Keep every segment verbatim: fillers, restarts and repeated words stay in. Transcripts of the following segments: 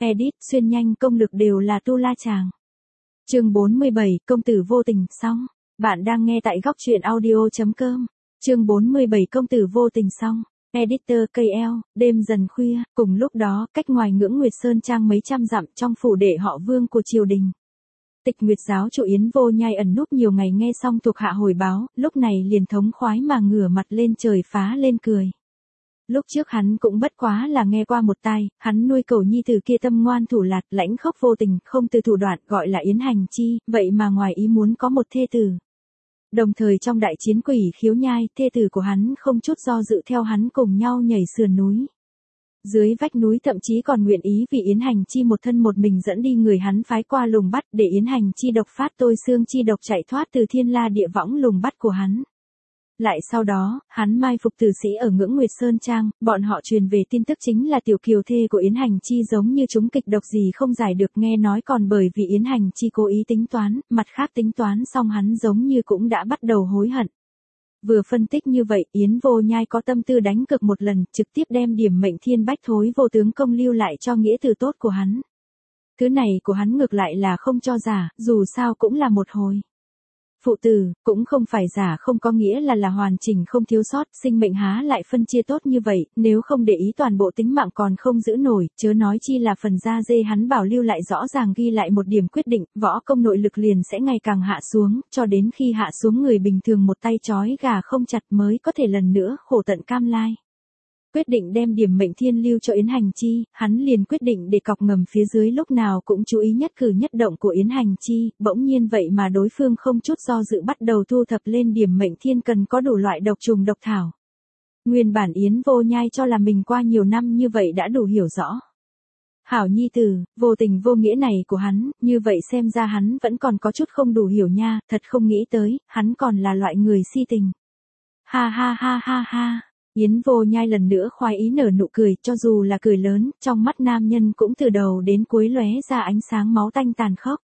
Edit, xuyên nhanh công lực đều là tu la chàng. Chương bốn mươi bảy, công tử vô tình, xong. Bạn đang nghe tại góc truyện audio chấm com. Chương bốn mươi bảy, công tử vô tình, xong. Editor K L, đêm dần khuya, cùng lúc đó, cách ngoài ngưỡng Nguyệt Sơn Trang mấy trăm dặm trong phủ đệ họ Vương của triều đình. Tịch Nguyệt giáo chủ Yến Vô Nhai ẩn núp nhiều ngày nghe xong thuộc hạ hồi báo, lúc này liền thống khoái mà ngửa mặt lên trời phá lên cười. Lúc trước hắn cũng bất quá là nghe qua một tai, hắn nuôi cẩu nhi tử kia tâm ngoan thủ lạt, lãnh khốc vô tình, không từ thủ đoạn, gọi là Yến Hành Chi, vậy mà ngoài ý muốn có một thê tử. Đồng thời trong đại chiến Quỷ Khiếu Nhai, thê tử của hắn không chút do dự theo hắn cùng nhau nhảy sườn núi. Dưới vách núi thậm chí còn nguyện ý vì Yến Hành Chi một thân một mình dẫn đi người hắn phái qua lùng bắt để Yến Hành Chi độc phát tôi xương chi độc chạy thoát từ thiên la địa võng lùng bắt của hắn. Lại sau đó, hắn mai phục tử sĩ ở ngưỡng Nguyệt Sơn Trang, bọn họ truyền về tin tức chính là tiểu kiều thê của Yến Hành Chi giống như trúng kịch độc gì không giải được, nghe nói còn bởi vì Yến Hành Chi cố ý tính toán, mặt khác tính toán xong hắn giống như cũng đã bắt đầu hối hận. Vừa phân tích như vậy, Yến Vô Nhai có tâm tư đánh cược một lần, trực tiếp đem điểm mệnh thiên bách thối vô tướng công lưu lại cho nghĩa tử tốt của hắn. Thứ này của hắn ngược lại là không cho giả, dù sao cũng là một hồi. Phụ tử, cũng không phải giả không có nghĩa là là hoàn chỉnh không thiếu sót, sinh mệnh há lại phân chia tốt như vậy, nếu không để ý toàn bộ tính mạng còn không giữ nổi, chớ nói chi là phần da dê hắn bảo lưu lại rõ ràng ghi lại một điểm quyết định, võ công nội lực liền sẽ ngày càng hạ xuống, cho đến khi hạ xuống người bình thường một tay trói gà không chặt mới có thể lần nữa khổ tận cam lai. Quyết định đem điểm mệnh thiên lưu cho Yến Hành Chi, hắn liền quyết định để cọc ngầm phía dưới lúc nào cũng chú ý nhất cử nhất động của Yến Hành Chi, bỗng nhiên vậy mà đối phương không chút do dự bắt đầu thu thập lên điểm mệnh thiên cần có đủ loại độc trùng độc thảo. Nguyên bản Yến Vô Nhai cho là mình qua nhiều năm như vậy đã đủ hiểu rõ. Hảo nhi tử, vô tình vô nghĩa này của hắn, như vậy xem ra hắn vẫn còn có chút không đủ hiểu nha, thật không nghĩ tới, hắn còn là loại người si tình. Ha ha ha ha ha. Yến Vô Nhai lần nữa khoái ý nở nụ cười, cho dù là cười lớn, trong mắt nam nhân cũng từ đầu đến cuối lóe ra ánh sáng máu tanh tàn khốc.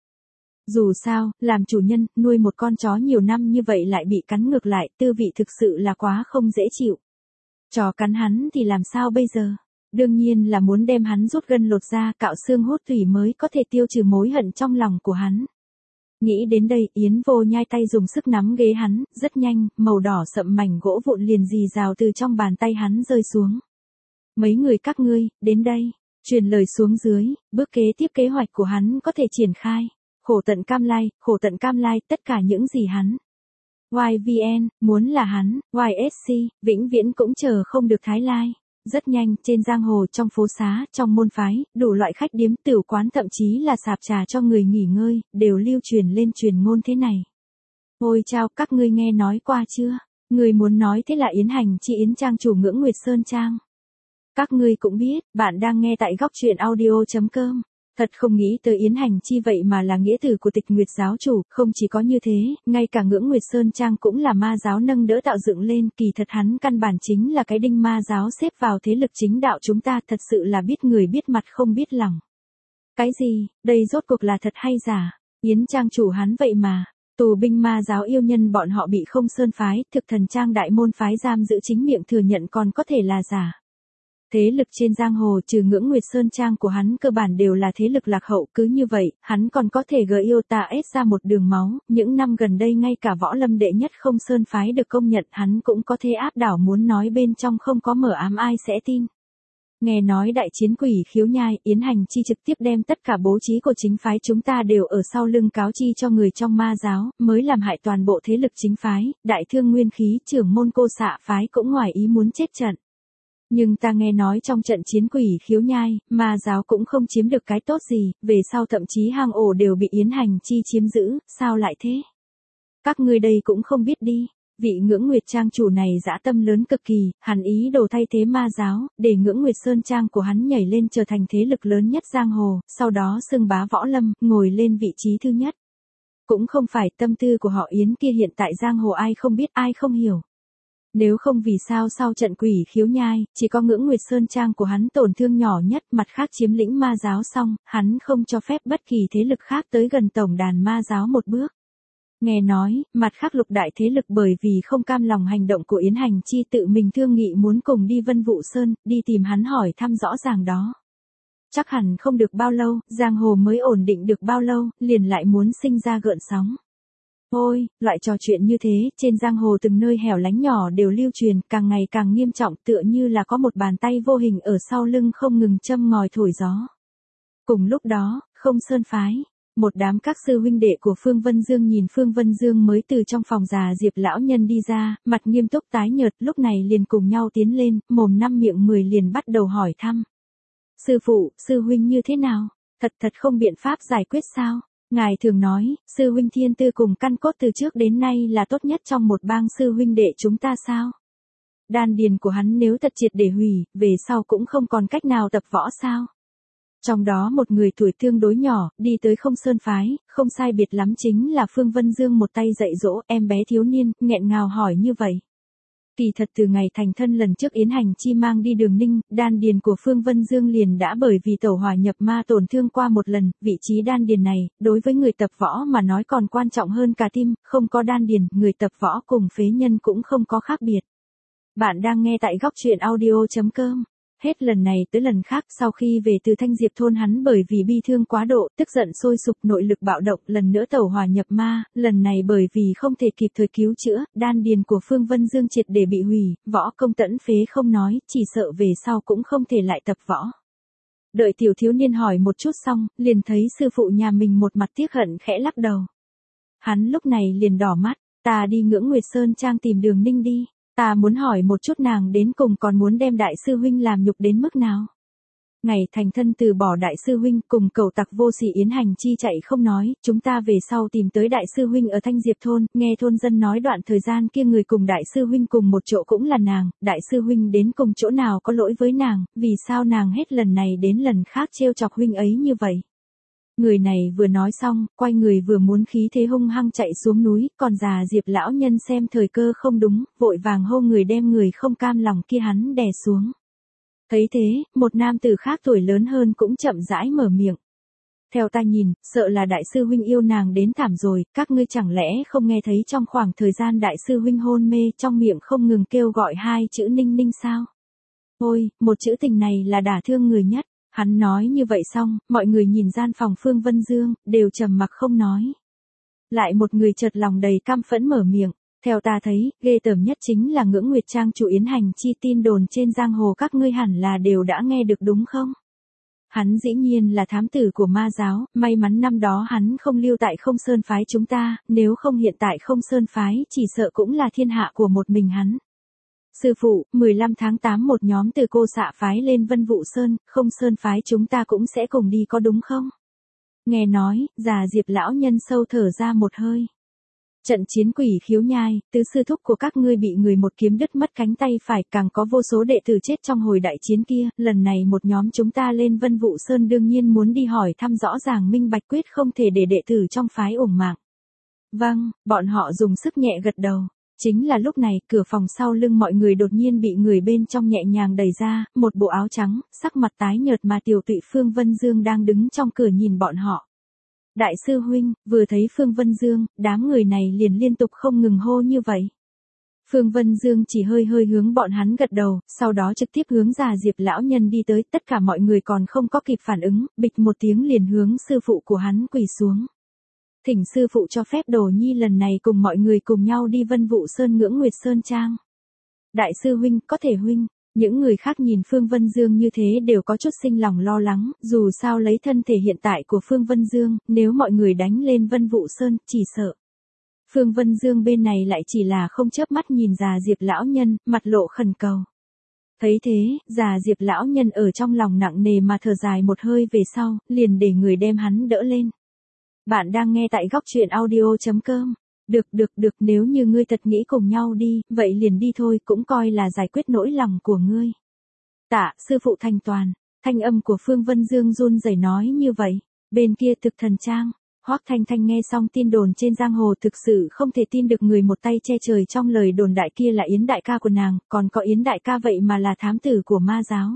Dù sao, làm chủ nhân, nuôi một con chó nhiều năm như vậy lại bị cắn ngược lại, tư vị thực sự là quá không dễ chịu. Chó cắn hắn thì làm sao bây giờ? Đương nhiên là muốn đem hắn rút gân lột da, cạo xương hút thủy mới có thể tiêu trừ mối hận trong lòng của hắn. Nghĩ đến đây, Yến Vô Nhai tay dùng sức nắm ghế hắn, rất nhanh, màu đỏ sậm mảnh gỗ vụn liền rì rào từ trong bàn tay hắn rơi xuống. Mấy người các ngươi, đến đây, truyền lời xuống dưới, bước kế tiếp kế hoạch của hắn có thể triển khai. Khổ tận cam lai, khổ tận cam lai, tất cả những gì hắn. Y V N, muốn là hắn, Y S C, vĩnh viễn cũng chờ không được Thái Lai. Rất nhanh, trên giang hồ, trong phố xá, trong môn phái, đủ loại khách điếm, tửu quán thậm chí là sạp trà cho người nghỉ ngơi, đều lưu truyền lên truyền ngôn thế này. Ôi chao, các ngươi nghe nói qua chưa? Người muốn nói thế là Yến Hành Chi Yến Trang chủ ngưỡng Nguyệt Sơn Trang. Các ngươi cũng biết, bạn đang nghe tại góc truyện audio chấm com. Thật không nghĩ tới Yến Hành Chi vậy mà là nghĩa tử của Tịch Nguyệt giáo chủ, không chỉ có như thế, ngay cả ngưỡng Nguyệt Sơn Trang cũng là ma giáo nâng đỡ tạo dựng lên, kỳ thật hắn căn bản chính là cái đinh ma giáo xếp vào thế lực chính đạo chúng ta, thật sự là biết người biết mặt không biết lòng. Cái gì, đây rốt cuộc là thật hay giả? Yến Trang chủ hắn vậy mà, tù binh ma giáo yêu nhân bọn họ bị Không Sơn phái, Thực Thần Trang đại môn phái giam giữ chính miệng thừa nhận còn có thể là giả. Thế lực trên giang hồ trừ ngưỡng Nguyệt Sơn Trang của hắn cơ bản đều là thế lực lạc hậu, cứ như vậy, hắn còn có thể gợi yêu ta ép ra một đường máu, những năm gần đây ngay cả võ lâm đệ nhất Không Sơn phái được công nhận hắn cũng có thể áp đảo, muốn nói bên trong không có mở ám ai sẽ tin. Nghe nói đại chiến Quỷ Khiếu Nhai, Yến Hành Chi trực tiếp đem tất cả bố trí của chính phái chúng ta đều ở sau lưng cáo chi cho người trong ma giáo, mới làm hại toàn bộ thế lực chính phái, đại thương nguyên khí, trưởng môn Cô Xạ phái cũng ngoài ý muốn chết trận. Nhưng ta nghe nói trong trận chiến Quỷ Khiếu Nhai, ma giáo cũng không chiếm được cái tốt gì, về sau thậm chí hang ổ đều bị Yến Hành Chi chiếm giữ, sao lại thế? Các ngươi đây cũng không biết đi, vị ngưỡng Nguyệt Trang chủ này dã tâm lớn cực kỳ, hắn ý đồ thay thế ma giáo, để ngưỡng Nguyệt Sơn Trang của hắn nhảy lên trở thành thế lực lớn nhất giang hồ, sau đó xưng bá võ lâm, ngồi lên vị trí thứ nhất. Cũng không phải tâm tư của họ Yến kia hiện tại giang hồ ai không biết ai không hiểu. Nếu không vì sao sau trận Quỷ Khiếu Nhai, chỉ có ngưỡng Nguyệt Sơn Trang của hắn tổn thương nhỏ nhất, mặt khác chiếm lĩnh ma giáo xong, hắn không cho phép bất kỳ thế lực khác tới gần tổng đàn ma giáo một bước. Nghe nói, mặt khác lục đại thế lực bởi vì không cam lòng hành động của Yến Hành Chi tự mình thương nghị muốn cùng đi Vân Vũ Sơn, đi tìm hắn hỏi thăm rõ ràng đó. chắc hẳn không được bao lâu, giang hồ mới ổn định được bao lâu, liền lại muốn sinh ra gợn sóng. Ôi, loại trò chuyện như thế, trên giang hồ từng nơi hẻo lánh nhỏ đều lưu truyền, càng ngày càng nghiêm trọng, tựa như là có một bàn tay vô hình ở sau lưng không ngừng châm ngòi thổi gió. Cùng lúc đó, Không Sơn phái, một đám các sư huynh đệ của Phương Vân Dương nhìn Phương Vân Dương mới từ trong phòng già Diệp lão nhân đi ra, mặt nghiêm túc tái nhợt, lúc này liền cùng nhau tiến lên, mồm năm miệng mười liền bắt đầu hỏi thăm. Sư phụ, sư huynh như thế nào? Thật thật không biện pháp giải quyết sao? Ngài thường nói, sư huynh thiên tư cùng căn cốt từ trước đến nay là tốt nhất trong một bang sư huynh đệ chúng ta sao? Đan điền của hắn nếu thật triệt để hủy, về sau cũng không còn cách nào tập võ sao? Trong đó một người tuổi tương đối nhỏ, đi tới Không Sơn phái, không sai biệt lắm chính là Phương Vân Dương một tay dạy dỗ em bé thiếu niên, nghẹn ngào hỏi như vậy. Kỳ thật từ ngày thành thân lần trước Yến Hành Chi mang đi Đường Ninh, đan điền của Phương Vân Dương liền đã bởi vì tẩu hỏa nhập ma tổn thương qua một lần, vị trí đan điền này, đối với người tập võ mà nói còn quan trọng hơn cả tim, không có đan điền, người tập võ cùng phế nhân cũng không có khác biệt. Bạn đang nghe tại góc truyện audio chấm com. Hết lần này tới lần khác sau khi về từ Thanh Diệp thôn hắn bởi vì bi thương quá độ, tức giận sôi sục nội lực bạo động lần nữa tẩu hỏa nhập ma, lần này bởi vì không thể kịp thời cứu chữa, đan điền của Phương Vân Dương triệt để bị hủy, võ công tẫn phế không nói, chỉ sợ về sau cũng không thể lại tập võ. Đợi tiểu thiếu niên hỏi một chút xong, liền thấy sư phụ nhà mình một mặt tiếc hận khẽ lắc đầu. Hắn lúc này liền đỏ mắt, ta đi Ngưỡng Nguyệt Sơn Trang tìm Đường Ninh đi. Ta muốn hỏi một chút nàng đến cùng còn muốn đem đại sư huynh làm nhục đến mức nào. Ngày thành thân từ bỏ đại sư huynh cùng cầu tặc vô sỉ Yến Hành Chi chạy không nói, chúng ta về sau tìm tới đại sư huynh ở Thanh Diệp thôn, nghe thôn dân nói đoạn thời gian kia người cùng đại sư huynh cùng một chỗ cũng là nàng, đại sư huynh đến cùng chỗ nào có lỗi với nàng, vì sao nàng hết lần này đến lần khác trêu chọc huynh ấy như vậy. Người này vừa nói xong, quay người vừa muốn khí thế hung hăng chạy xuống núi, còn già Diệp lão nhân xem thời cơ không đúng, vội vàng hô người đem người không cam lòng kia hắn đè xuống. Thấy thế, một nam tử khác tuổi lớn hơn cũng chậm rãi mở miệng. Theo ta nhìn, sợ là đại sư huynh yêu nàng đến thảm rồi, các ngươi chẳng lẽ không nghe thấy trong khoảng thời gian đại sư huynh hôn mê trong miệng không ngừng kêu gọi hai chữ Ninh Ninh sao? Ôi, một chữ tình này là đả thương người nhất. Hắn nói như vậy xong, mọi người nhìn gian phòng Phương Vân Dương, đều trầm mặc không nói. Lại một người chợt lòng đầy căm phẫn mở miệng, theo ta thấy, ghê tởm nhất chính là Ngưỡng Nguyệt Trang chủ Yến Hành Chi tin đồn trên giang hồ các ngươi hẳn là đều đã nghe được đúng không? Hắn dĩ nhiên là thám tử của ma giáo, may mắn năm đó hắn không lưu tại Không Sơn phái chúng ta, nếu không hiện tại Không Sơn phái chỉ sợ cũng là thiên hạ của một mình hắn. Sư phụ, mười lăm tháng tám một nhóm từ Cô Xạ phái lên Vân Vũ Sơn, Không Sơn phái chúng ta cũng sẽ cùng đi có đúng không? Nghe nói, già Diệp lão nhân sâu thở ra một hơi. Trận chiến Quỷ Khiếu Nhai, tứ sư thúc của các ngươi bị người một kiếm đứt mất cánh tay phải, càng có vô số đệ tử chết trong hồi đại chiến kia, lần này một nhóm chúng ta lên Vân Vũ Sơn đương nhiên muốn đi hỏi thăm rõ ràng minh bạch, quyết không thể để đệ tử trong phái uổng mạng. Vâng, bọn họ dùng sức nhẹ gật đầu. Chính là lúc này, cửa phòng sau lưng mọi người đột nhiên bị người bên trong nhẹ nhàng đẩy ra, một bộ áo trắng, sắc mặt tái nhợt mà tiểu tụy Phương Vân Dương đang đứng trong cửa nhìn bọn họ. Đại sư huynh, vừa thấy Phương Vân Dương, đám người này liền liên tục không ngừng hô như vậy. Phương Vân Dương chỉ hơi hơi hướng bọn hắn gật đầu, sau đó trực tiếp hướng già Diệp lão nhân đi tới, tất cả mọi người còn không có kịp phản ứng, bịch một tiếng liền hướng sư phụ của hắn quỳ xuống. Thỉnh sư phụ cho phép Đồ Nhi lần này cùng mọi người cùng nhau đi Vân Vũ Sơn Ngưỡng Nguyệt Sơn Trang. Đại sư huynh, có thể huynh. Những người khác nhìn Phương Vân Dương như thế đều có chút sinh lòng lo lắng, dù sao lấy thân thể hiện tại của Phương Vân Dương, nếu mọi người đánh lên Vân Vũ Sơn, chỉ sợ. Phương Vân Dương bên này lại chỉ là không chớp mắt nhìn già Diệp lão nhân, mặt lộ khẩn cầu. Thấy thế, già Diệp lão nhân ở trong lòng nặng nề mà thở dài một hơi về sau, liền để người đem hắn đỡ lên. Bạn đang nghe tại góc truyện audio chấm com. Được được được, nếu như ngươi thật nghĩ cùng nhau đi, vậy liền đi thôi, cũng coi là giải quyết nỗi lòng của ngươi. Tạ, sư phụ thành toàn. Thanh âm của Phương Vân Dương run rẩy nói như vậy. Bên kia Thực Thần Trang, Hoắc Thanh Thanh nghe xong tin đồn trên giang hồ thực sự không thể tin được người một tay che trời trong lời đồn đại kia là Yến đại ca của nàng, còn có Yến đại ca vậy mà là thám tử của ma giáo.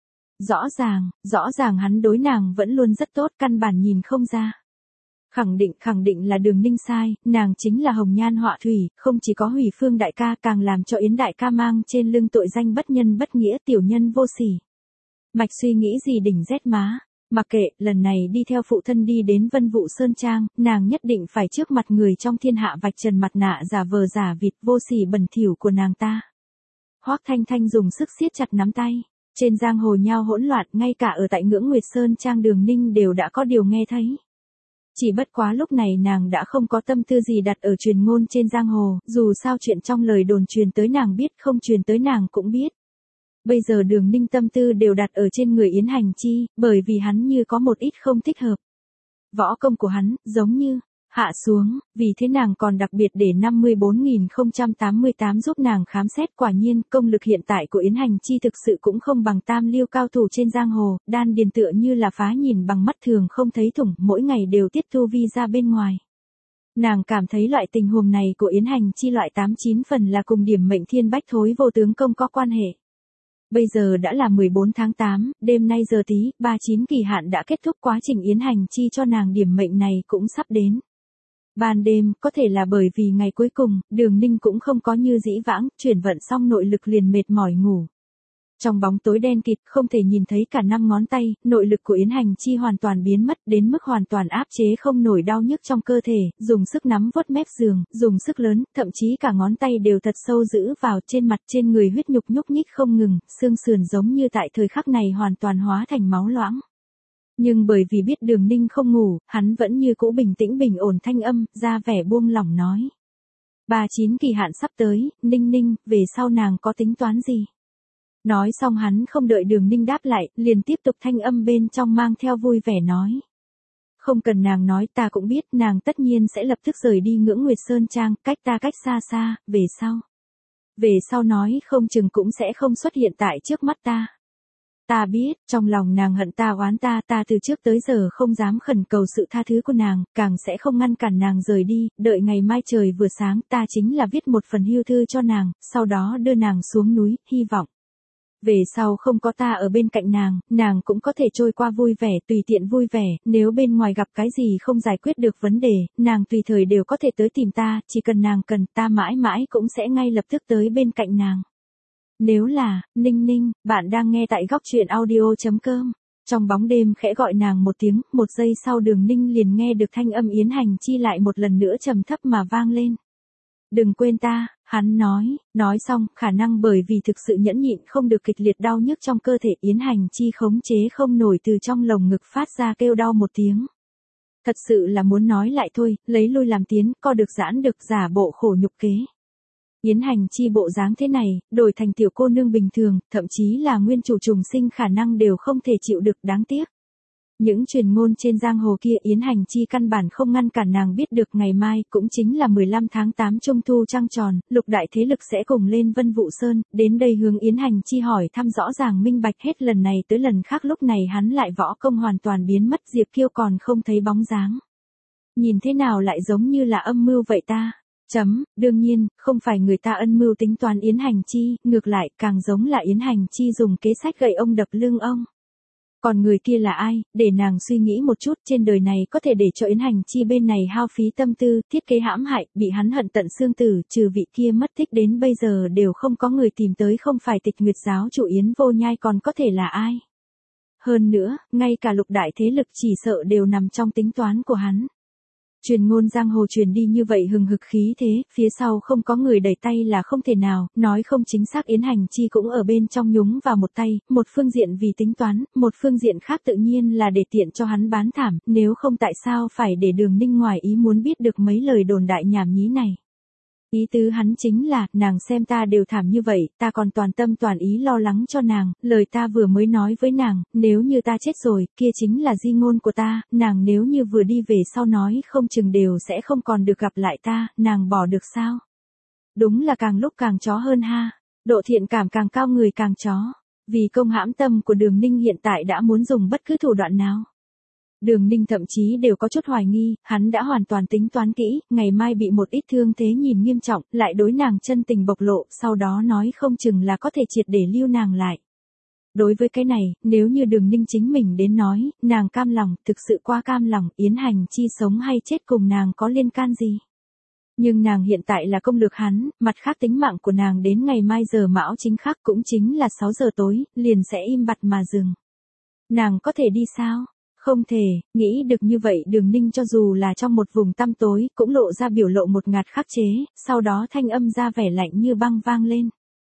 Rõ ràng, rõ ràng hắn đối nàng vẫn luôn rất tốt, căn bản nhìn không ra. Khẳng định, khẳng định là Đường Ninh sai, nàng chính là hồng nhan họa thủy, không chỉ có hủy Phương đại ca càng làm cho Yến đại ca mang trên lưng tội danh bất nhân bất nghĩa, tiểu nhân vô sỉ. Mạch suy nghĩ gì đỉnh rét má, Mặc kệ, lần này đi theo phụ thân đi đến Vân Vũ Sơn Trang, nàng nhất định phải trước mặt người trong thiên hạ vạch trần mặt nạ giả vờ giả vịt vô sỉ bẩn thỉu của nàng ta. Hoắc Thanh Thanh dùng sức siết chặt nắm tay. Trên giang hồ nhao hỗn loạn, ngay cả ở tại Ngưỡng Nguyệt Sơn Trang Đường Ninh đều đã có điều nghe thấy. Chỉ bất quá lúc này nàng đã không có tâm tư gì đặt ở truyền ngôn trên giang hồ, dù sao chuyện trong lời đồn truyền tới nàng biết, không truyền tới nàng cũng biết. Bây giờ Đường Ninh tâm tư đều đặt ở trên người Yến Hành Chi, bởi vì hắn như có một ít không thích hợp. Võ công của hắn, giống như, hạ xuống, vì thế nàng còn đặc biệt để năm mươi bốn nghìn không trăm tám mươi tám giúp nàng khám xét. Quả nhiên, công lực hiện tại của Yến Hành Chi thực sự cũng không bằng tam lưu cao thủ trên giang hồ, đan điền tựa như là phá nhìn bằng mắt thường không thấy thủng, mỗi ngày đều tiết thu vi ra bên ngoài. Nàng cảm thấy loại tình huống này của Yến Hành Chi loại tám chín phần là cùng điểm mệnh thiên bách thối vô tướng công có quan hệ. Bây giờ đã là mười bốn tháng tám, đêm nay giờ tí, ba mươi chín kỳ hạn đã kết thúc, quá trình Yến Hành Chi cho nàng điểm mệnh này cũng sắp đến. Ban đêm, có thể là bởi vì ngày cuối cùng, Đường Ninh cũng không có như dĩ vãng, chuyển vận xong nội lực liền mệt mỏi ngủ. Trong bóng tối đen kịt, không thể nhìn thấy cả năm ngón tay, nội lực của Yến Hành Chi hoàn toàn biến mất đến mức hoàn toàn áp chế không nổi đau nhức trong cơ thể, dùng sức nắm vuốt mép giường, dùng sức lớn, thậm chí cả ngón tay đều thật sâu giữ vào, trên mặt trên người huyết nhục nhúc nhích không ngừng, xương sườn giống như tại thời khắc này hoàn toàn hóa thành máu loãng. Nhưng bởi vì biết Đường Ninh không ngủ, hắn vẫn như cũ bình tĩnh bình ổn thanh âm, ra vẻ buông lỏng nói. ba mươi chín kỳ hạn sắp tới, Ninh Ninh, về sau nàng có tính toán gì? Nói xong hắn không đợi Đường Ninh đáp lại, liền tiếp tục thanh âm bên trong mang theo vui vẻ nói. Không cần nàng nói, ta cũng biết, nàng tất nhiên sẽ lập tức rời đi Ngưỡng Nguyệt Sơn Trang, cách ta cách xa xa, về sau. Về sau nói không chừng cũng sẽ không xuất hiện tại trước mắt ta. Ta biết, trong lòng nàng hận ta oán ta, ta từ trước tới giờ không dám khẩn cầu sự tha thứ của nàng, càng sẽ không ngăn cản nàng rời đi, đợi ngày mai trời vừa sáng ta chính là viết một phần hưu thư cho nàng, sau đó đưa nàng xuống núi, hy vọng. Về sau không có ta ở bên cạnh nàng, nàng cũng có thể trôi qua vui vẻ, tùy tiện vui vẻ, nếu bên ngoài gặp cái gì không giải quyết được vấn đề, nàng tùy thời đều có thể tới tìm ta, chỉ cần nàng cần, ta mãi mãi cũng sẽ ngay lập tức tới bên cạnh nàng. Nếu là, Ninh Ninh, bạn đang nghe tại góc truyện audio chấm com. Trong bóng đêm khẽ gọi nàng một tiếng, một giây sau Đường Ninh liền nghe được thanh âm Yến Hành Chi lại một lần nữa trầm thấp mà vang lên. Đừng quên ta, hắn nói, nói xong, khả năng bởi vì thực sự nhẫn nhịn không được kịch liệt đau nhức trong cơ thể, Yến Hành Chi khống chế không nổi từ trong lồng ngực phát ra kêu đau một tiếng. Thật sự là muốn nói lại thôi, lấy lui làm tiến, co được giãn được, giả bộ khổ nhục kế. Yến Hành Chi bộ dáng thế này, đổi thành tiểu cô nương bình thường, thậm chí là nguyên chủ trùng sinh khả năng đều không thể chịu được, đáng tiếc. Những truyền ngôn trên giang hồ kia Yến Hành Chi căn bản không ngăn cản nàng biết được ngày mai, cũng chính là mười lăm tháng tám trung thu trăng tròn, lục đại thế lực sẽ cùng lên Vân Vũ Sơn, đến đây hướng Yến Hành Chi hỏi thăm rõ ràng minh bạch hết lần này tới lần khác, lúc này hắn lại võ công hoàn toàn biến mất, Diệp Kiêu còn không thấy bóng dáng. Nhìn thế nào lại giống như là âm mưu vậy ta? Chấm, đương nhiên, không phải người ta ân mưu tính toán Yến Hành Chi, ngược lại, càng giống là Yến Hành Chi dùng kế sách gậy ông đập lưng ông. Còn người kia là ai, để nàng suy nghĩ một chút, trên đời này có thể để cho Yến Hành Chi bên này hao phí tâm tư, thiết kế hãm hại, bị hắn hận tận xương tử, trừ vị kia mất tích đến bây giờ đều không có người tìm tới, không phải Tịch Nguyệt giáo chủ Yến Vô Nhai còn có thể là ai. Hơn nữa, ngay cả lục đại thế lực chỉ sợ đều nằm trong tính toán của hắn. Truyền ngôn giang hồ truyền đi như vậy hừng hực khí thế, phía sau không có người đẩy tay là không thể nào, nói không chính xác Yến Hành Chi cũng ở bên trong nhúng vào một tay, một phương diện vì tính toán, một phương diện khác tự nhiên là để tiện cho hắn bán thảm, nếu không tại sao phải để Đường Ninh ngoài ý muốn biết được mấy lời đồn đại nhảm nhí này. Ý tứ hắn chính là, nàng xem ta đều thảm như vậy, ta còn toàn tâm toàn ý lo lắng cho nàng, lời ta vừa mới nói với nàng, nếu như ta chết rồi, kia chính là di ngôn của ta, nàng nếu như vừa đi về sau nói không chừng đều sẽ không còn được gặp lại ta, nàng bỏ được sao? Đúng là càng lúc càng chó hơn ha, độ thiện cảm càng cao người càng chó, vì công hãm tâm của Đường Ninh hiện tại đã muốn dùng bất cứ thủ đoạn nào. Đường Ninh thậm chí đều có chút hoài nghi, hắn đã hoàn toàn tính toán kỹ, ngày mai bị một ít thương thế nhìn nghiêm trọng, lại đối nàng chân tình bộc lộ, sau đó nói không chừng là có thể triệt để lưu nàng lại. Đối với cái này, nếu như Đường Ninh chính mình đến nói, nàng cam lòng, thực sự qua cam lòng, Yến Hành Chi sống hay chết cùng nàng có liên can gì. Nhưng nàng hiện tại là công lược hắn, mặt khác tính mạng của nàng đến ngày mai giờ mão chính khác cũng chính là sáu giờ tối, liền sẽ im bặt mà dừng. Nàng có thể đi sao? Không thể, nghĩ được như vậy Đường Ninh cho dù là trong một vùng tăm tối, cũng lộ ra biểu lộ một ngạt khắc chế, sau đó thanh âm ra vẻ lạnh như băng vang lên.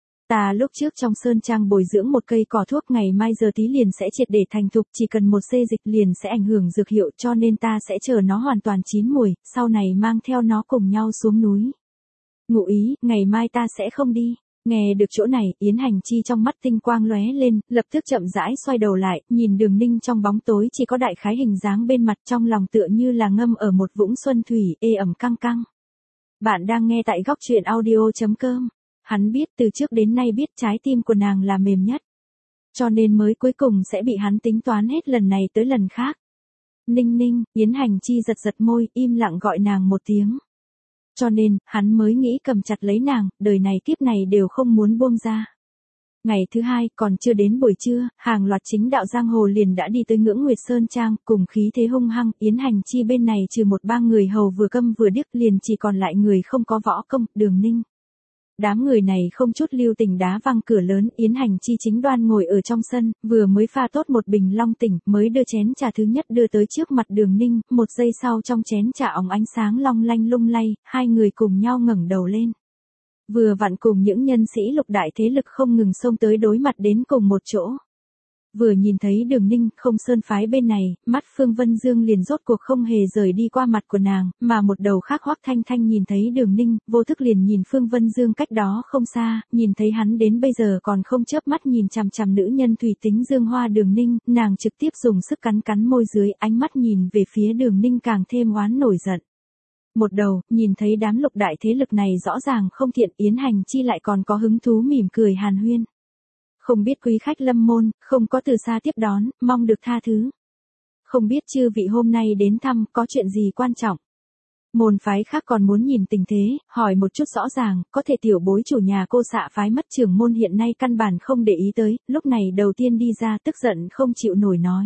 Ta lúc trước trong sơn trang bồi dưỡng một cây cỏ thuốc ngày mai giờ tí liền sẽ triệt để thành thục, chỉ cần một xê dịch liền sẽ ảnh hưởng dược hiệu, cho nên ta sẽ chờ nó hoàn toàn chín mùi, sau này mang theo nó cùng nhau xuống núi. Ngụ ý, ngày mai ta sẽ không đi. Nghe được chỗ này, Yến Hành Chi trong mắt tinh quang lóe lên, lập tức chậm rãi xoay đầu lại, nhìn Đường Ninh trong bóng tối chỉ có đại khái hình dáng bên mặt, trong lòng tựa như là ngâm ở một vũng xuân thủy, ê ẩm căng căng. Bạn đang nghe tại góc truyện audio chấm com. Hắn biết từ trước đến nay biết trái tim của nàng là mềm nhất. Cho nên mới cuối cùng sẽ bị hắn tính toán hết lần này tới lần khác. Ninh Ninh, Yến Hành Chi giật giật môi, im lặng gọi nàng một tiếng. Cho nên, hắn mới nghĩ cầm chặt lấy nàng, đời này kiếp này đều không muốn buông ra. Ngày thứ hai, còn chưa đến buổi trưa, hàng loạt chính đạo giang hồ liền đã đi tới Ngưỡng Nguyệt Sơn Trang, cùng khí thế hung hăng, Yến Hành Chi bên này trừ một ba người hầu vừa câm vừa điếc liền chỉ còn lại người không có võ công, Đường Ninh. Đám người này không chút lưu tình đá văng cửa lớn, Yến Hành Chi chính đoan ngồi ở trong sân, vừa mới pha tốt một bình long tỉnh, mới đưa chén trà thứ nhất đưa tới trước mặt Đường Ninh, một giây sau trong chén trà óng ánh sáng long lanh lung lay, hai người cùng nhau ngẩng đầu lên. Vừa vặn cùng những nhân sĩ lục đại thế lực không ngừng xông tới đối mặt đến cùng một chỗ. Vừa nhìn thấy Đường Ninh, Không Sơn phái bên này, mắt Phương Vân Dương liền rốt cuộc không hề rời đi qua mặt của nàng, mà một đầu khác Hoắc Thanh Thanh nhìn thấy Đường Ninh, vô thức liền nhìn Phương Vân Dương cách đó không xa, nhìn thấy hắn đến bây giờ còn không chớp mắt nhìn chằm chằm nữ nhân thủy tính Dương Hoa Đường Ninh, nàng trực tiếp dùng sức cắn cắn môi dưới, ánh mắt nhìn về phía Đường Ninh càng thêm oán nổi giận. Một đầu, nhìn thấy đám lục đại thế lực này rõ ràng không thiện, Yến Hành Chi lại còn có hứng thú mỉm cười hàn huyên. Không biết quý khách lâm môn, không có từ xa tiếp đón, mong được tha thứ. Không biết chư vị hôm nay đến thăm, có chuyện gì quan trọng. Môn phái khác còn muốn nhìn tình thế, hỏi một chút rõ ràng, có thể tiểu bối chủ nhà cô xạ phái mất trưởng môn hiện nay căn bản không để ý tới, lúc này đầu tiên đi ra tức giận không chịu nổi nói.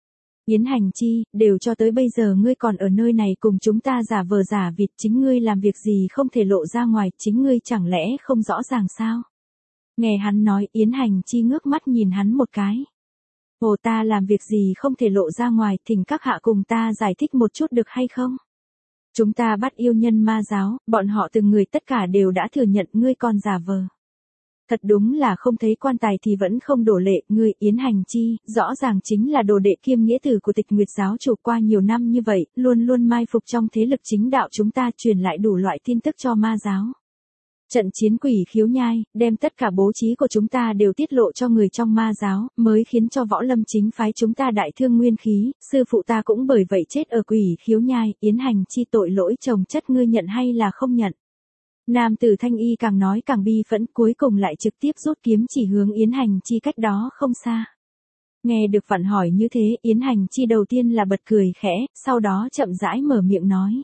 Yến Hành Chi, đều cho tới bây giờ ngươi còn ở nơi này cùng chúng ta giả vờ giả vịt, chính ngươi làm việc gì không thể lộ ra ngoài, chính ngươi chẳng lẽ không rõ ràng sao? Nghe hắn nói, Yến Hành Chi ngước mắt nhìn hắn một cái. Ồ, ta làm việc gì không thể lộ ra ngoài, thỉnh các hạ cùng ta giải thích một chút được hay không? Chúng ta bắt yêu nhân ma giáo, bọn họ từng người tất cả đều đã thừa nhận, ngươi còn giả vờ. Thật đúng là không thấy quan tài thì vẫn không đổ lệ, ngươi Yến Hành Chi, rõ ràng chính là đồ đệ kiêm nghĩa tử của Tịch Nguyệt giáo chủ, qua nhiều năm như vậy, luôn luôn mai phục trong thế lực chính đạo chúng ta, truyền lại đủ loại tin tức cho ma giáo. Trận chiến Quỷ Khiếu Nhai, đem tất cả bố trí của chúng ta đều tiết lộ cho người trong ma giáo, mới khiến cho võ lâm chính phái chúng ta đại thương nguyên khí, sư phụ ta cũng bởi vậy chết ở Quỷ Khiếu Nhai, Yến Hành Chi tội lỗi chồng chất, ngươi nhận hay là không nhận? Nam tử Thanh Y càng nói càng bi phẫn, cuối cùng lại trực tiếp rút kiếm chỉ hướng Yến Hành Chi cách đó không xa. Nghe được vặn hỏi như thế, Yến Hành Chi đầu tiên là bật cười khẽ, sau đó chậm rãi mở miệng nói.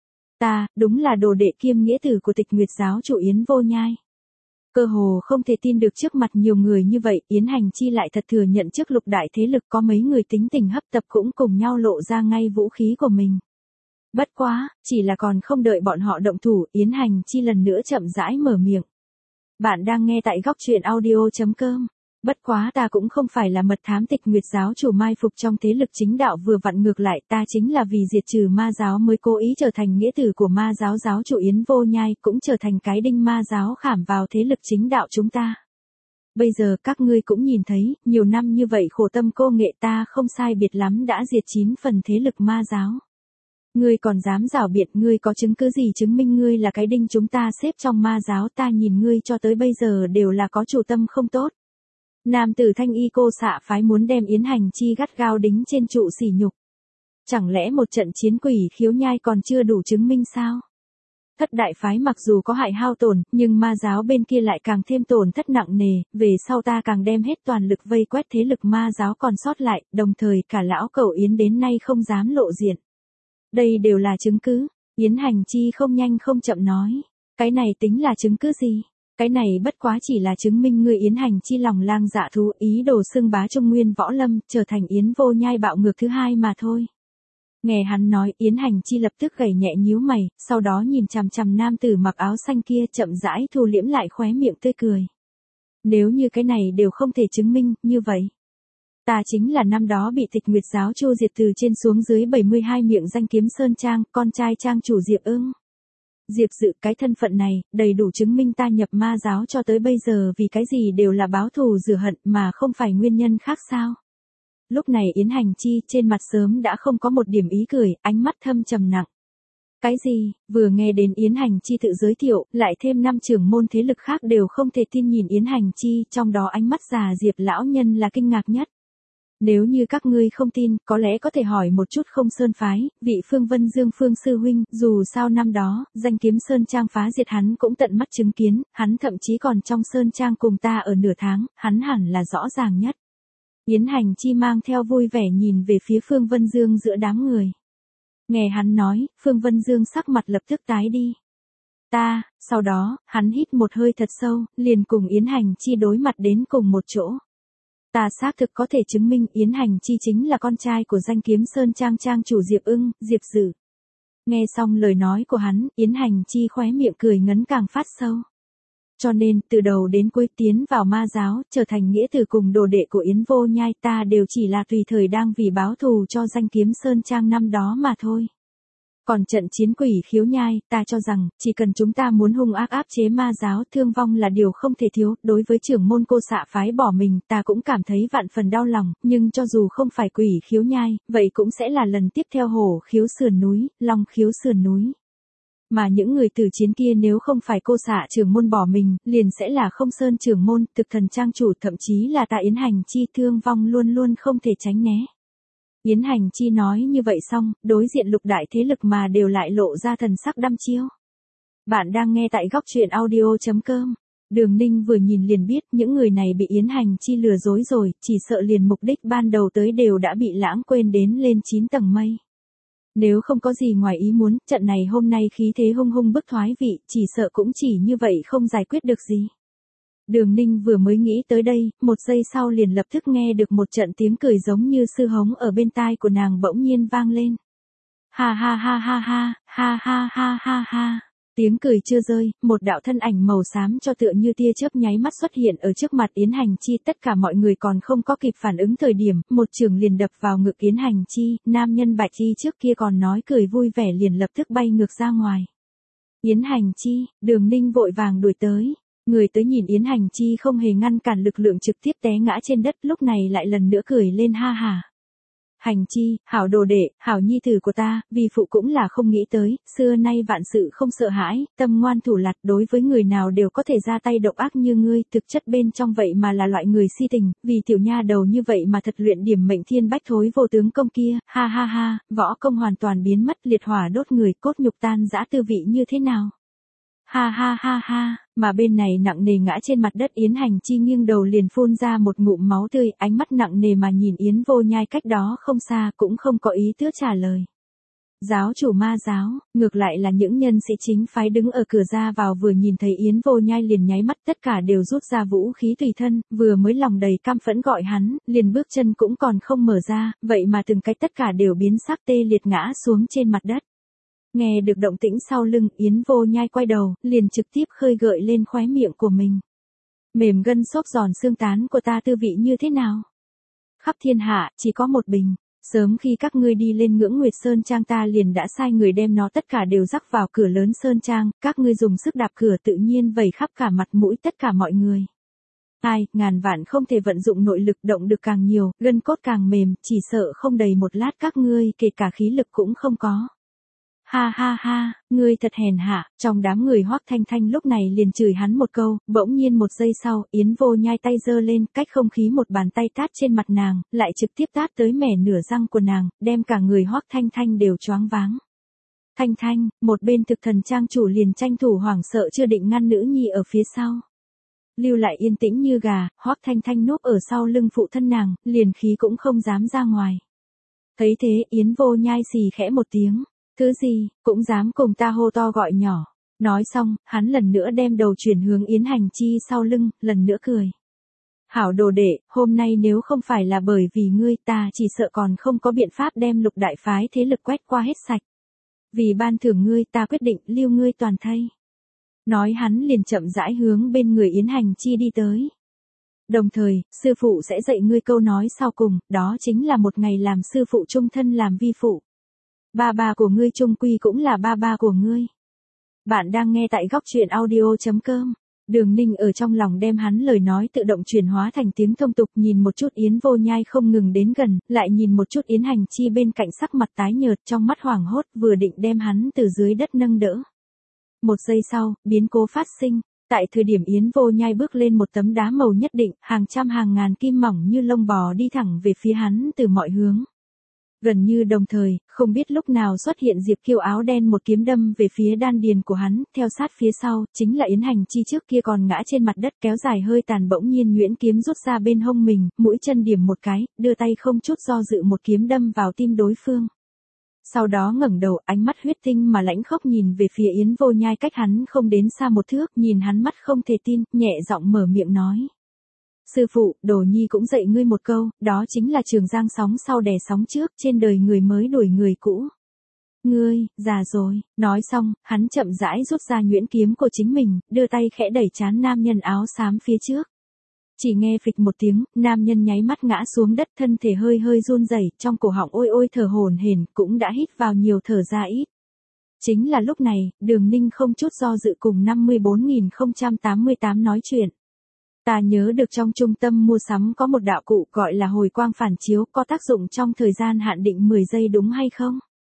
Ta, đúng là đồ đệ kiêm nghĩa tử của Tịch Nguyệt giáo chủ Yến Vô Nhai. Cơ hồ không thể tin được trước mặt nhiều người như vậy, Yến Hành Chi lại thật thừa nhận trước lục đại thế lực có mấy người tính tình hấp tập cũng cùng nhau lộ ra ngay vũ khí của mình. Bất quá, chỉ là còn không đợi bọn họ động thủ, Yến Hành Chi lần nữa chậm rãi mở miệng. Bạn đang nghe tại góc truyện audio chấm com. Bất quá ta cũng không phải là mật thám Tịch Nguyệt giáo chủ mai phục trong thế lực chính đạo, vừa vặn ngược lại, ta chính là vì diệt trừ ma giáo mới cố ý trở thành nghĩa tử của ma giáo giáo chủ Yến Vô Nhai, cũng trở thành cái đinh ma giáo khảm vào thế lực chính đạo chúng ta. Bây giờ các ngươi cũng nhìn thấy, nhiều năm như vậy khổ tâm cô nghệ ta không sai biệt lắm đã diệt chín phần thế lực ma giáo. Ngươi còn dám giảo biện, ngươi có chứng cứ gì chứng minh ngươi là cái đinh chúng ta xếp trong ma giáo, ta nhìn ngươi cho tới bây giờ đều là có chủ tâm không tốt. Nam tử Thanh Y cô xạ phái muốn đem Yến Hành Chi gắt gao đính trên trụ sỉ nhục. Chẳng lẽ một trận chiến Quỷ Khiếu Nhai còn chưa đủ chứng minh sao? Thất đại phái mặc dù có hại hao tổn, nhưng ma giáo bên kia lại càng thêm tổn thất nặng nề, về sau ta càng đem hết toàn lực vây quét thế lực ma giáo còn sót lại, đồng thời cả lão cẩu Yến đến nay không dám lộ diện. Đây đều là chứng cứ, Yến Hành Chi không nhanh không chậm nói. Cái này tính là chứng cứ gì? Cái này bất quá chỉ là chứng minh ngươi Yến Hành Chi lòng lang dạ thú, ý đồ xưng bá Trung Nguyên võ lâm, trở thành Yến Vô Nhai bạo ngược thứ hai mà thôi. Nghe hắn nói, Yến Hành Chi lập tức gảy nhẹ nhíu mày, sau đó nhìn chằm chằm nam tử mặc áo xanh kia, chậm rãi thu liễm lại khóe miệng tươi cười. Nếu như cái này đều không thể chứng minh, như vậy, Ta chính là năm đó bị Tịch Nguyệt giáo chu diệt từ trên xuống dưới bảy mươi hai miệng danh kiếm Sơn Trang, con trai trang chủ Diệp Ưng. Diệp Dự, cái thân phận này, đầy đủ chứng minh ta nhập ma giáo cho tới bây giờ vì cái gì đều là báo thù rửa hận mà không phải nguyên nhân khác sao. Lúc này Yến Hành Chi trên mặt sớm đã không có một điểm ý cười, ánh mắt thâm trầm nặng. Cái gì, vừa nghe đến Yến Hành Chi tự giới thiệu, lại thêm năm trưởng môn thế lực khác đều không thể tin nhìn Yến Hành Chi, trong đó ánh mắt già Diệp lão nhân là kinh ngạc nhất. Nếu như các ngươi không tin, có lẽ có thể hỏi một chút Không Sơn phái, vị Phương Vân Dương Phương sư huynh, dù sao năm đó, danh kiếm Sơn Trang phá diệt hắn cũng tận mắt chứng kiến, hắn thậm chí còn trong Sơn Trang cùng ta ở nửa tháng, hắn hẳn là rõ ràng nhất. Yến Hành Chi mang theo vui vẻ nhìn về phía Phương Vân Dương giữa đám người. Nghe hắn nói, Phương Vân Dương sắc mặt lập tức tái đi. Ta, sau đó, hắn hít một hơi thật sâu, liền cùng Yến Hành Chi đối mặt đến cùng một chỗ. Ta xác thực có thể chứng minh Yến Hành Chi chính là con trai của danh kiếm Sơn Trang Trang chủ Diệp Ưng, Diệp Dự. Nghe xong lời nói của hắn, Yến Hành Chi khóe miệng cười ngấn càng phát sâu. Cho nên, từ đầu đến cuối tiến vào ma giáo, trở thành nghĩa tử cùng đồ đệ của Yến Vô Nhai, ta đều chỉ là tùy thời đang vì báo thù cho danh kiếm Sơn Trang năm đó mà thôi. Còn trận chiến Quỷ Khiếu Nhai, ta cho rằng, chỉ cần chúng ta muốn hung ác áp chế ma giáo, thương vong là điều không thể thiếu, đối với trưởng môn Cô Xạ phái bỏ mình, ta cũng cảm thấy vạn phần đau lòng, nhưng cho dù không phải Quỷ Khiếu Nhai, vậy cũng sẽ là lần tiếp theo Hổ Khiếu sườn núi, Long Khiếu sườn núi. Mà những người từ chiến kia nếu không phải Cô Xạ trưởng môn bỏ mình, liền sẽ là Không Sơn trưởng môn, Thực Thần Trang chủ, thậm chí là ta Yến Hành Chi, thương vong luôn luôn không thể tránh né. Yến Hành Chi nói như vậy xong, đối diện lục đại thế lực mà đều lại lộ ra thần sắc đăm chiêu. Bạn đang nghe tại góc truyện audio chấm com. Đường Ninh vừa nhìn liền biết những người này bị Yến Hành Chi lừa dối rồi, chỉ sợ liền mục đích ban đầu tới đều đã bị lãng quên đến lên chín tầng mây. Nếu không có gì ngoài ý muốn, trận này hôm nay khí thế hung hung bức thoái vị, chỉ sợ cũng chỉ như vậy không giải quyết được gì. Đường Ninh vừa mới nghĩ tới đây, một giây sau liền lập tức nghe được một trận tiếng cười giống như sư hống ở bên tai của nàng bỗng nhiên vang lên. Ha ha ha ha ha, ha ha ha ha ha. Tiếng cười chưa rơi, một đạo thân ảnh màu xám cho tựa như tia chớp nháy mắt xuất hiện ở trước mặt Yến Hành Chi, tất cả mọi người còn không có kịp phản ứng thời điểm, một chưởng liền đập vào ngực Yến Hành Chi, nam nhân Bạch Chi trước kia còn nói cười vui vẻ liền lập tức bay ngược ra ngoài. Yến Hành Chi, Đường Ninh vội vàng đuổi tới. Người tới nhìn Yến Hành Chi không hề ngăn cản lực lượng trực tiếp té ngã trên đất, lúc này lại lần nữa cười lên ha hà. Hành Chi, hảo đồ đệ, hảo nhi tử của ta, vì phụ cũng là không nghĩ tới, xưa nay vạn sự không sợ hãi, tâm ngoan thủ lạt, đối với người nào đều có thể ra tay độc ác như ngươi, thực chất bên trong vậy mà là loại người si tình, vì tiểu nha đầu như vậy mà thật luyện điểm mệnh thiên bách thối vô tướng công kia, ha ha ha, võ công hoàn toàn biến mất, liệt hỏa đốt người, cốt nhục tan rã, tư vị như thế nào? Ha ha ha ha, mà bên này nặng nề ngã trên mặt đất Yến Hành Chi nghiêng đầu liền phun ra một ngụm máu tươi, ánh mắt nặng nề mà nhìn Yến Vô Nhai cách đó không xa, cũng không có ý tứ trả lời. Giáo chủ ma giáo, ngược lại là những nhân sĩ chính phái đứng ở cửa ra vào vừa nhìn thấy Yến Vô Nhai liền nháy mắt, tất cả đều rút ra vũ khí tùy thân, vừa mới lòng đầy căm phẫn gọi hắn, liền bước chân cũng còn không mở ra, vậy mà từng cái tất cả đều biến sắc tê liệt ngã xuống trên mặt đất. Nghe được động tĩnh sau lưng, Yến Vô Nhai quay đầu, liền trực tiếp khơi gợi lên khóe miệng của mình. Mềm gân xốp giòn xương tán của ta tư vị như thế nào? Khắp thiên hạ, chỉ có một bình. Sớm khi các ngươi đi lên ngưỡng Nguyệt Sơn Trang ta liền đã sai người đem nó tất cả đều rắc vào cửa lớn Sơn Trang, các ngươi dùng sức đạp cửa tự nhiên vẩy khắp cả mặt mũi tất cả mọi người. Ai, ngàn vạn không thể vận dụng nội lực, động được càng nhiều, gân cốt càng mềm, chỉ sợ không đầy một lát các ngươi kể cả khí lực cũng không có. Ha ha ha, ngươi thật hèn hạ, trong đám người Hoắc Thanh Thanh lúc này liền chửi hắn một câu, bỗng nhiên một giây sau, Yến Vô Nhai tay giơ lên, cách không khí một bàn tay tát trên mặt nàng, lại trực tiếp tát tới mẻ nửa răng của nàng, đem cả người Hoắc Thanh Thanh đều choáng váng. Thanh Thanh, một bên Thực Thần Trang chủ liền tranh thủ hoảng sợ chưa định ngăn nữ nhi ở phía sau. Lưu lại yên tĩnh như gà, Hoắc Thanh Thanh núp ở sau lưng phụ thân nàng, liền khí cũng không dám ra ngoài. Thấy thế, Yến Vô Nhai xì khẽ một tiếng. Thứ gì, cũng dám cùng ta hô to gọi nhỏ. Nói xong, hắn lần nữa đem đầu chuyển hướng Yến Hành Chi sau lưng, lần nữa cười. Hảo đồ đệ, hôm nay nếu không phải là bởi vì ngươi ta chỉ sợ còn không có biện pháp đem lục đại phái thế lực quét qua hết sạch. Vì ban thưởng ngươi ta quyết định lưu ngươi toàn thây. Nói hắn liền chậm rãi hướng bên người Yến Hành Chi đi tới. Đồng thời, sư phụ sẽ dạy ngươi câu nói sau cùng, đó chính là một ngày làm sư phụ chung thân làm vi phụ. Ba ba của ngươi chung quy cũng là ba ba của ngươi. Bạn đang nghe tại góc truyện audio.com. Đường Ninh ở trong lòng đem hắn lời nói tự động chuyển hóa thành tiếng thông tục, nhìn một chút Yến Vô Nhai không ngừng đến gần, lại nhìn một chút Yến Hành Chi bên cạnh sắc mặt tái nhợt, trong mắt hoảng hốt, vừa định đem hắn từ dưới đất nâng đỡ. Một giây sau, biến cố phát sinh. Tại thời điểm Yến Vô Nhai bước lên một tấm đá màu nhất định, hàng trăm hàng ngàn kim mỏng như lông bò đi thẳng về phía hắn từ mọi hướng. Gần như đồng thời, không biết lúc nào xuất hiện Diệp Kiêu áo đen một kiếm đâm về phía đan điền của hắn, theo sát phía sau, chính là Yến Hành Chi trước kia còn ngã trên mặt đất kéo dài hơi tàn bỗng nhiên nhuyễn kiếm rút ra bên hông mình, mũi chân điểm một cái, đưa tay không chút do dự một kiếm đâm vào tim đối phương. Sau đó ngẩng đầu, ánh mắt huyết tinh mà lãnh khốc nhìn về phía Yến Vô Nhai cách hắn không đến xa một thước, nhìn hắn mắt không thể tin, nhẹ giọng mở miệng nói. Sư phụ, Đồ Nhi cũng dạy ngươi một câu, đó chính là trường giang sóng sau đè sóng trước, trên đời người mới đuổi người cũ. Ngươi, già rồi, nói xong, hắn chậm rãi rút ra nhuyễn kiếm của chính mình, đưa tay khẽ đẩy trán nam nhân áo xám phía trước. Chỉ nghe phịch một tiếng, nam nhân nháy mắt ngã xuống đất, thân thể hơi hơi run rẩy, trong cổ họng ôi ôi thở hổn hển, cũng đã hít vào nhiều thở ra ít. Chính là lúc này, Đường Ninh không chút do dự cùng năm mươi bốn nghìn không trăm tám mươi tám nói chuyện. Ta nhớ được trong trung tâm mua sắm có một đạo cụ gọi là hồi quang phản chiếu, có tác dụng trong thời gian hạn định mười giây đúng hay không?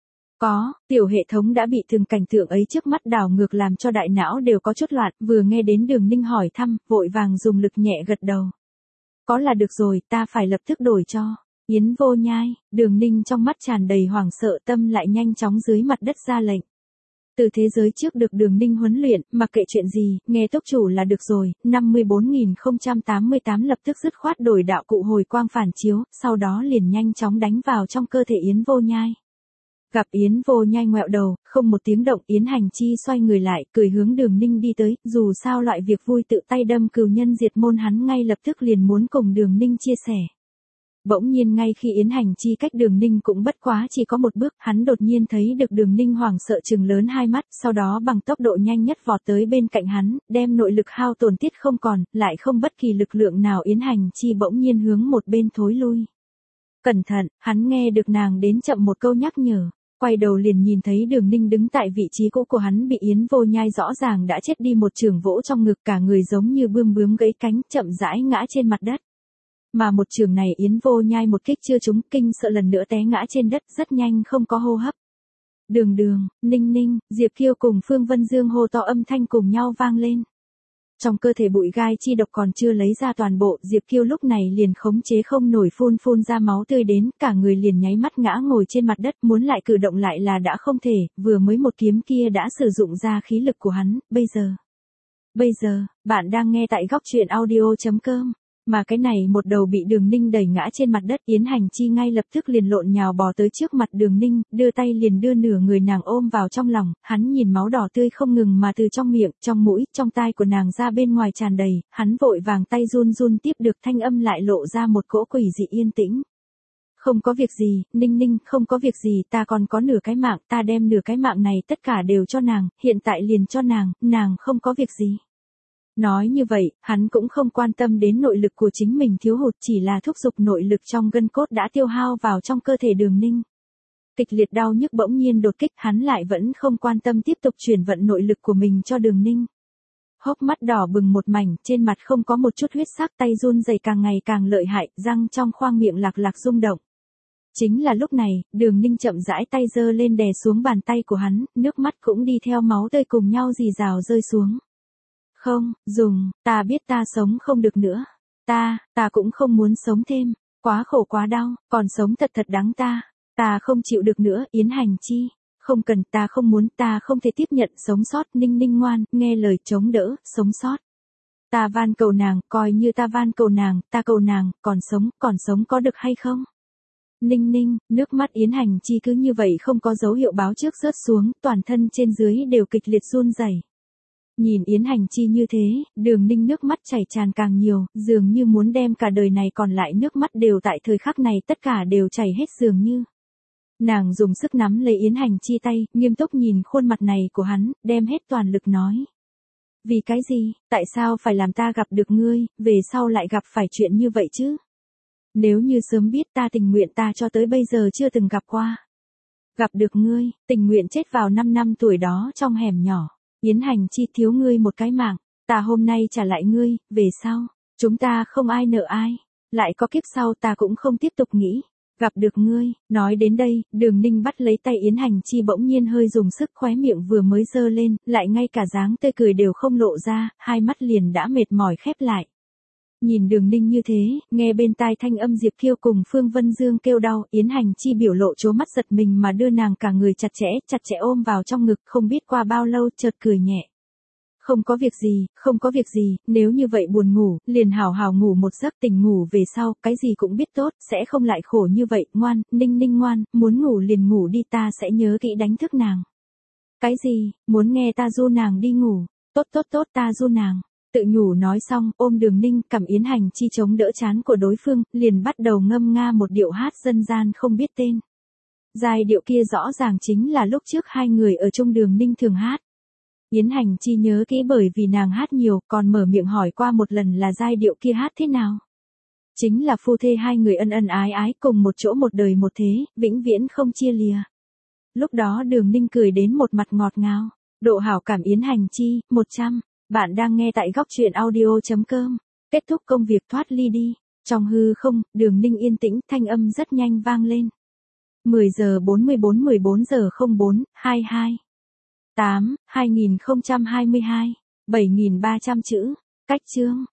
Có, tiểu hệ thống đã bị từng cảnh tượng ấy trước mắt đảo ngược làm cho đại não đều có chút loạn, vừa nghe đến Đường Ninh hỏi thăm, vội vàng dùng lực nhẹ gật đầu. Có là được rồi, ta phải lập tức đổi cho. Yến Vô Nhai, Đường Ninh trong mắt tràn đầy hoảng sợ, tâm lại nhanh chóng dưới mặt đất ra lệnh. Từ thế giới trước được Đường Ninh huấn luyện, mặc kệ chuyện gì, nghe tốc chủ là được rồi, năm mươi bốn nghìn không trăm tám mươi tám lập tức dứt khoát đổi đạo cụ hồi quang phản chiếu, sau đó liền nhanh chóng đánh vào trong cơ thể Yến Vô Nhai. Gặp Yến Vô Nhai ngoẹo đầu, không một tiếng động, Yến Hành Chi xoay người lại, cười hướng Đường Ninh đi tới, dù sao loại việc vui tự tay đâm cừu nhân diệt môn hắn ngay lập tức liền muốn cùng Đường Ninh chia sẻ. Bỗng nhiên ngay khi Yến Hành Chi cách Đường Ninh cũng bất quá chỉ có một bước, hắn đột nhiên thấy được Đường Ninh hoảng sợ trừng lớn hai mắt, sau đó bằng tốc độ nhanh nhất vọt tới bên cạnh hắn, đem nội lực hao tổn tiết không còn, lại không bất kỳ lực lượng nào. Yến Hành Chi bỗng nhiên hướng một bên thối lui. Cẩn thận, hắn nghe được nàng đến chậm một câu nhắc nhở. Quay đầu liền nhìn thấy Đường Ninh đứng tại vị trí cũ của hắn, bị Yến Vô Nhai rõ ràng đã chết đi một chưởng vỗ trong ngực, cả người giống như bươm bướm gãy cánh, chậm rãi ngã trên mặt đất. Mà một chưởng này Yến Vô Nhai một kích chưa trúng, kinh sợ lần nữa té ngã trên đất, rất nhanh không có hô hấp. Đường Đường, Ninh Ninh, Diệp Kiêu cùng Phương Vân Dương hô to âm thanh cùng nhau vang lên. Trong cơ thể bụi gai chi độc còn chưa lấy ra toàn bộ, Diệp Kiêu lúc này liền khống chế không nổi phun phun ra máu tươi đến, cả người liền nháy mắt ngã ngồi trên mặt đất, muốn lại cử động lại là đã không thể, vừa mới một kiếm kia đã sử dụng ra khí lực của hắn, bây giờ. Bây giờ, bạn đang nghe tại góc truyện audio.com. Mà cái này một đầu bị Đường Ninh đẩy ngã trên mặt đất, Yến Hành Chi ngay lập tức liền lộn nhào bò tới trước mặt Đường Ninh, đưa tay liền đưa nửa người nàng ôm vào trong lòng, hắn nhìn máu đỏ tươi không ngừng mà từ trong miệng, trong mũi, trong tai của nàng ra bên ngoài tràn đầy, hắn vội vàng tay run run tiếp được, thanh âm lại lộ ra một cỗ quỷ dị yên tĩnh. Không có việc gì, Ninh Ninh, không có việc gì, ta còn có nửa cái mạng, ta đem nửa cái mạng này tất cả đều cho nàng, hiện tại liền cho nàng, nàng không có việc gì. Nói như vậy, hắn cũng không quan tâm đến nội lực của chính mình thiếu hụt, chỉ là thúc giục nội lực trong gân cốt đã tiêu hao vào trong cơ thể Đường Ninh. Kịch liệt đau nhức bỗng nhiên đột kích, hắn lại vẫn không quan tâm tiếp tục chuyển vận nội lực của mình cho Đường Ninh. Hốc mắt đỏ bừng một mảnh, trên mặt không có một chút huyết sắc, tay run rẩy càng ngày càng lợi hại, răng trong khoang miệng lạc lạc rung động. Chính là lúc này, Đường Ninh chậm rãi tay giơ lên đè xuống bàn tay của hắn, nước mắt cũng đi theo máu tươi cùng nhau rì rào rơi xuống. Không, dùng, ta biết ta sống không được nữa. Ta, ta cũng không muốn sống thêm. Quá khổ quá đau, còn sống thật thật đáng ta. Ta không chịu được nữa, Yến Hành Chi. Không cần, ta không muốn, ta không thể tiếp nhận sống sót. Ninh Ninh ngoan, nghe lời chống đỡ, sống sót. Ta van cầu nàng, coi như ta van cầu nàng, ta cầu nàng, còn sống, còn sống có được hay không? Ninh Ninh, nước mắt Yến Hành Chi cứ như vậy không có dấu hiệu báo trước rớt xuống, toàn thân trên dưới đều kịch liệt run rẩy. Nhìn Yến Hành Chi như thế, Đường Ninh nước mắt chảy tràn càng nhiều, dường như muốn đem cả đời này còn lại nước mắt đều tại thời khắc này tất cả đều chảy hết dường như. Nàng dùng sức nắm lấy Yến Hành Chi tay, nghiêm túc nhìn khuôn mặt này của hắn, đem hết toàn lực nói. Vì cái gì, tại sao phải làm ta gặp được ngươi, về sau lại gặp phải chuyện như vậy chứ? Nếu như sớm biết ta tình nguyện ta cho tới bây giờ chưa từng gặp qua. Gặp được ngươi, tình nguyện chết vào năm năm tuổi đó trong hẻm nhỏ. Yến Hành Chi thiếu ngươi một cái mạng, ta hôm nay trả lại ngươi, về sau, chúng ta không ai nợ ai. Lại có kiếp sau ta cũng không tiếp tục nghĩ. Gặp được ngươi, nói đến đây, Đường Ninh bắt lấy tay Yến Hành Chi bỗng nhiên hơi dùng sức, khóe miệng vừa mới dơ lên, lại ngay cả dáng tươi cười đều không lộ ra, hai mắt liền đã mệt mỏi khép lại. Nhìn Đường Ninh như thế, nghe bên tai thanh âm Diệp Kiêu cùng Phương Vân Dương kêu đau, Yến Hành Chi biểu lộ trố mắt giật mình mà đưa nàng cả người chặt chẽ, chặt chẽ ôm vào trong ngực, không biết qua bao lâu, chợt cười nhẹ. Không có việc gì, không có việc gì, nếu như vậy buồn ngủ, liền hào hào ngủ một giấc, tỉnh ngủ về sau, cái gì cũng biết tốt, sẽ không lại khổ như vậy, ngoan, Ninh Ninh ngoan, muốn ngủ liền ngủ đi, ta sẽ nhớ kỹ đánh thức nàng. Cái gì, muốn nghe ta ru nàng đi ngủ, tốt tốt tốt ta ru nàng. Tự nhủ nói xong, ôm Đường Ninh, cầm Yến Hành Chi chống đỡ trán của đối phương, liền bắt đầu ngâm nga một điệu hát dân gian không biết tên. Giai điệu kia rõ ràng chính là lúc trước hai người ở trong Đường Ninh thường hát. Yến Hành Chi nhớ kỹ bởi vì nàng hát nhiều, còn mở miệng hỏi qua một lần là giai điệu kia hát thế nào. Chính là phu thê hai người ân ân ái ái cùng một chỗ một đời một thế, vĩnh viễn không chia lìa. Lúc đó Đường Ninh cười đến một mặt ngọt ngào, độ hảo cảm Yến Hành Chi, một trăm. Bạn đang nghe tại góc truyện audio chấm com. Kết thúc công việc thoát ly đi. Trong hư không, Đường Ninh yên tĩnh, thanh âm rất nhanh vang lên. mười giờ bốn mươi bốn mười bốn giờ không bốn, hai mươi hai. tám, hai nghìn không trăm hai mươi hai. bảy nghìn ba trăm chữ. Cách chương.